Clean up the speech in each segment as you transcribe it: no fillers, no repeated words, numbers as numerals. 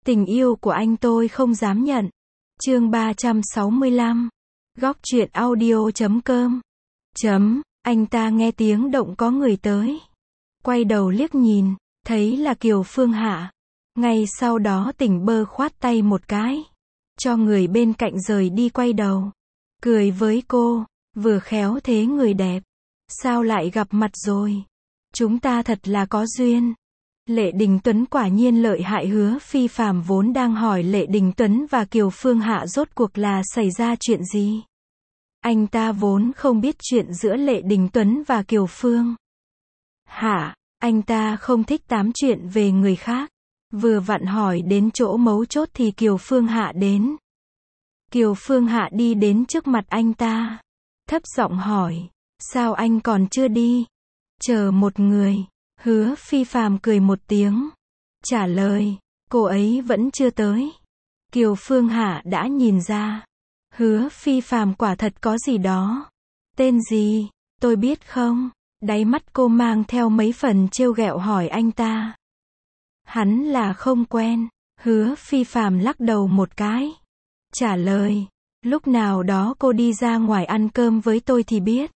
Tình yêu của anh tôi không dám nhận. Chương 365. Góc truyện audio.com. Anh ta nghe tiếng động có người tới. Quay đầu liếc nhìn, thấy là Kiều Phương Hạ. Ngay sau đó tỉnh bơ khoát tay một cái, cho người bên cạnh rời đi, quay đầu, cười với cô, vừa khéo thế người đẹp. Sao lại gặp mặt rồi? Chúng ta thật là có duyên. Lệ Đình Tuấn quả nhiên lợi hại. Hứa Phi Phàm vốn đang hỏi Lệ Đình Tuấn và Kiều Phương Hạ rốt cuộc là xảy ra chuyện gì. Anh ta vốn không biết chuyện giữa Lệ Đình Tuấn và Kiều Phương Hạ. Anh ta không thích tám chuyện về người khác. Vừa vặn hỏi đến chỗ mấu chốt thì Kiều Phương Hạ đến. Kiều Phương Hạ đi đến trước mặt anh ta, thấp giọng hỏi, sao anh còn chưa đi? Chờ một người. Hứa Phi Phàm cười một tiếng, trả lời, cô ấy vẫn chưa tới. Kiều Phương Hạ đã nhìn ra, Hứa Phi Phàm quả thật có gì đó. Tên gì, tôi biết không? Đáy mắt cô mang theo mấy phần trêu ghẹo hỏi anh ta. Hắn là không quen. Hứa Phi Phàm lắc đầu một cái, trả lời, lúc nào đó cô đi ra ngoài ăn cơm với tôi thì biết.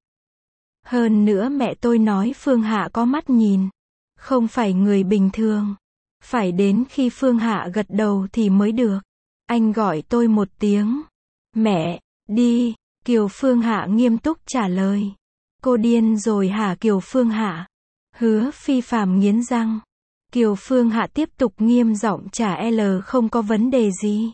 Hơn nữa mẹ tôi nói Phương Hạ có mắt nhìn, không phải người bình thường. Phải đến khi Phương Hạ gật đầu thì mới được. Anh gọi tôi một tiếng, mẹ, đi. Kiều Phương Hạ nghiêm túc trả lời. Cô điên rồi hả Kiều Phương Hạ? Hứa Phi Phàm nghiến răng. Kiều Phương Hạ tiếp tục nghiêm giọng trả lời, không có vấn đề gì.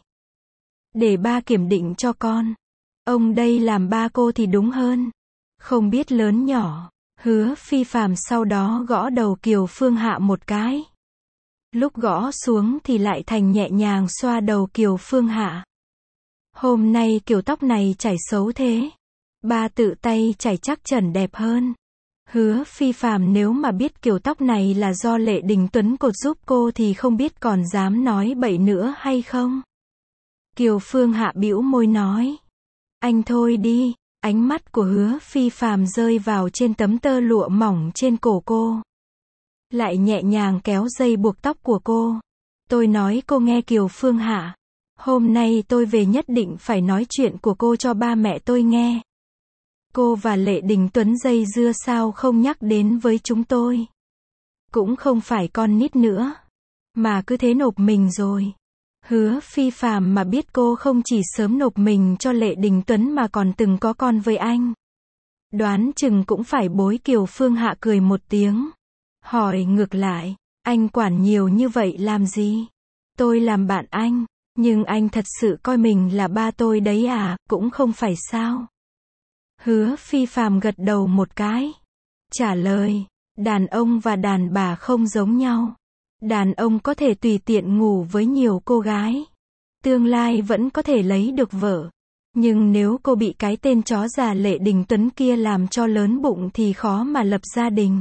Để ba kiểm định cho con. Ông đây làm ba cô thì đúng hơn. Không biết lớn nhỏ. Hứa Phi Phàm sau đó gõ đầu Kiều Phương Hạ một cái. Lúc gõ xuống thì lại thành nhẹ nhàng xoa đầu Kiều Phương Hạ. Hôm nay kiểu tóc này chải xấu thế. Ba tự tay chải chắc chắn đẹp hơn. Hứa Phi Phàm nếu mà biết kiểu tóc này là do Lệ Đình Tuấn cột giúp cô thì không biết còn dám nói bậy nữa hay không. Kiều Phương Hạ bĩu môi nói, anh thôi đi. Ánh mắt của Hứa Phi Phàm rơi vào trên tấm tơ lụa mỏng trên cổ cô, lại nhẹ nhàng kéo dây buộc tóc của cô. Tôi nói cô nghe Kiều Phương Hạ, hôm nay tôi về nhất định phải nói chuyện của cô cho ba mẹ tôi nghe. Cô và Lệ Đình Tuấn dây dưa sao không nhắc đến với chúng tôi. Cũng không phải con nít nữa, mà cứ thế nộp mình rồi. Hứa Phi Phàm mà biết cô không chỉ sớm nộp mình cho Lệ Đình Tuấn mà còn từng có con với anh, đoán chừng cũng phải bối. Kiều Phương Hạ cười một tiếng, hỏi ngược lại, anh quản nhiều như vậy làm gì? Tôi làm bạn anh, nhưng anh thật sự coi mình là ba tôi đấy à? Cũng không phải sao? Hứa Phi Phàm gật đầu một cái, trả lời, đàn ông và đàn bà không giống nhau. Đàn ông có thể tùy tiện ngủ với nhiều cô gái, tương lai vẫn có thể lấy được vợ. Nhưng nếu cô bị cái tên chó già Lệ Đình Tuấn kia làm cho lớn bụng thì khó mà lập gia đình.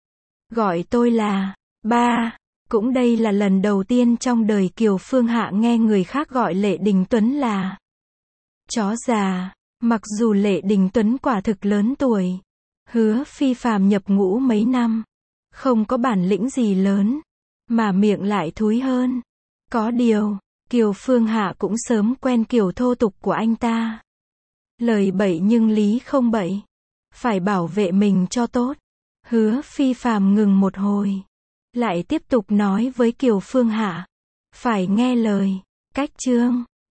Gọi tôi là ba. Cũng đây là lần đầu tiên trong đời Kiều Phương Hạ nghe người khác gọi Lệ Đình Tuấn là chó già. Mặc dù Lệ Đình Tuấn quả thực lớn tuổi, Hứa Phi Phàm nhập ngũ mấy năm, không có bản lĩnh gì lớn, mà miệng lại thúi hơn. Có điều, Kiều Phương Hạ cũng sớm quen kiểu thô tục của anh ta. Lời bậy nhưng lý không bậy. Phải bảo vệ mình cho tốt. Hứa Phi Phàm ngừng một hồi, lại tiếp tục nói với Kiều Phương Hạ, phải nghe lời. Cách chương